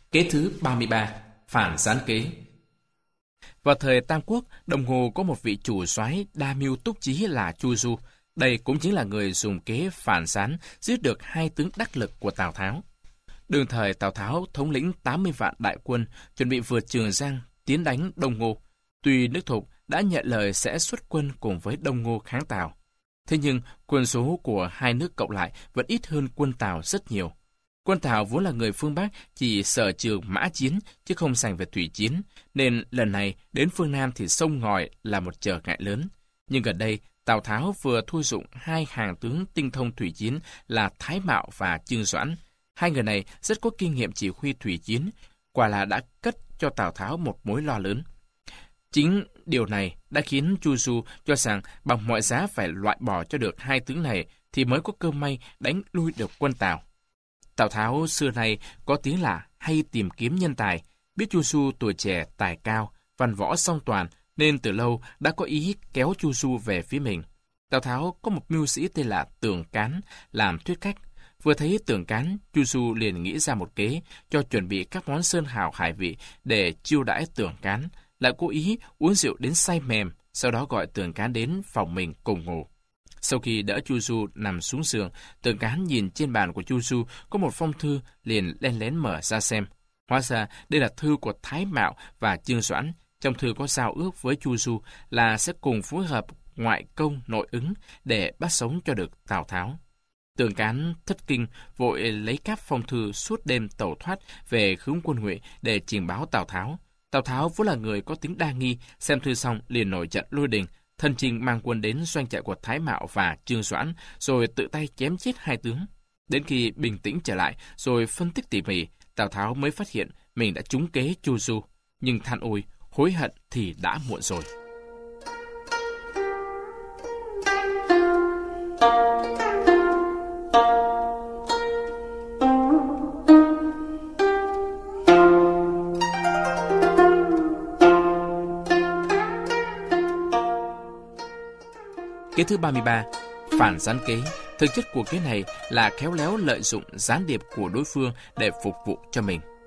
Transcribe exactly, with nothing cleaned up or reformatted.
Kế thứ ba mươi ba. Phản gián kế. Vào thời Tam Quốc, Đông Ngô có một vị chủ soái đa mưu túc trí là Chu Du. Đây cũng chính là người dùng kế phản gián giết được hai tướng đắc lực của Tào Tháo. Đương thời Tào Tháo thống lĩnh tám mươi vạn đại quân, chuẩn bị vượt Trường Giang tiến đánh Đông Ngô. Tuy nước Thục đã nhận lời sẽ xuất quân cùng với Đông Ngô kháng Tào, thế nhưng quân số của hai nước cộng lại vẫn ít hơn quân Tào rất nhiều. Quân Tào vốn là người phương Bắc, chỉ sở trường mã chiến chứ không sành về thủy chiến, nên lần này đến phương Nam thì sông ngòi là một trở ngại lớn. Nhưng gần đây, Tào Tháo vừa thu dụng hai hàng tướng tinh thông thủy chiến là Thái Mạo và Chương Doãn. Hai người này rất có kinh nghiệm chỉ huy thủy chiến, quả là đã cất cho Tào Tháo một mối lo lớn. Chính điều này đã khiến Chu Du cho rằng bằng mọi giá phải loại bỏ cho được hai tướng này thì mới có cơ may đánh lui được quân Tào. Tào Tháo xưa nay có tiếng là hay tìm kiếm nhân tài, biết Chu Du tuổi trẻ tài cao, văn võ song toàn, nên từ lâu đã có ý kéo Chu Du về phía mình. Tào Tháo có một mưu sĩ tên là Tưởng Cán làm thuyết khách. Vừa thấy Tưởng Cán, Chu Du liền nghĩ ra một kế cho chuẩn bị các món sơn hào hải vị để chiêu đãi Tưởng Cán, lại cố ý uống rượu đến say mềm, sau đó gọi Tưởng Cán đến phòng mình cùng ngủ. Sau khi đỡ Chu Du nằm xuống giường, Tưởng Cán nhìn trên bàn của Chu Du có một phong thư, liền len lén mở ra xem. Hóa ra đây là thư của Thái Mạo và Chương Doãn. Trong thư có giao ước với Chu Du là sẽ cùng phối hợp ngoại công nội ứng để bắt sống cho được Tào Tháo. Tưởng Cán thất kinh, vội lấy cáp phong thư suốt đêm tẩu thoát về hướng Quân Ngụy để trình báo Tào Tháo. Tào Tháo vốn là người có tính đa nghi, xem thư xong liền nổi trận lôi đình, thân chinh mang quân đến doanh trại của Thái Mạo và Chương Doãn, rồi tự tay chém chết hai tướng. Đến khi bình tĩnh trở lại, rồi phân tích tỉ mỉ, Tào Tháo mới phát hiện mình đã trúng kế Chu Du, nhưng than ôi, hối hận thì đã muộn rồi. Kế thứ ba mươi ba. Phản gián kế. Thực chất của kế này là khéo léo lợi dụng gián điệp của đối phương để phục vụ cho mình.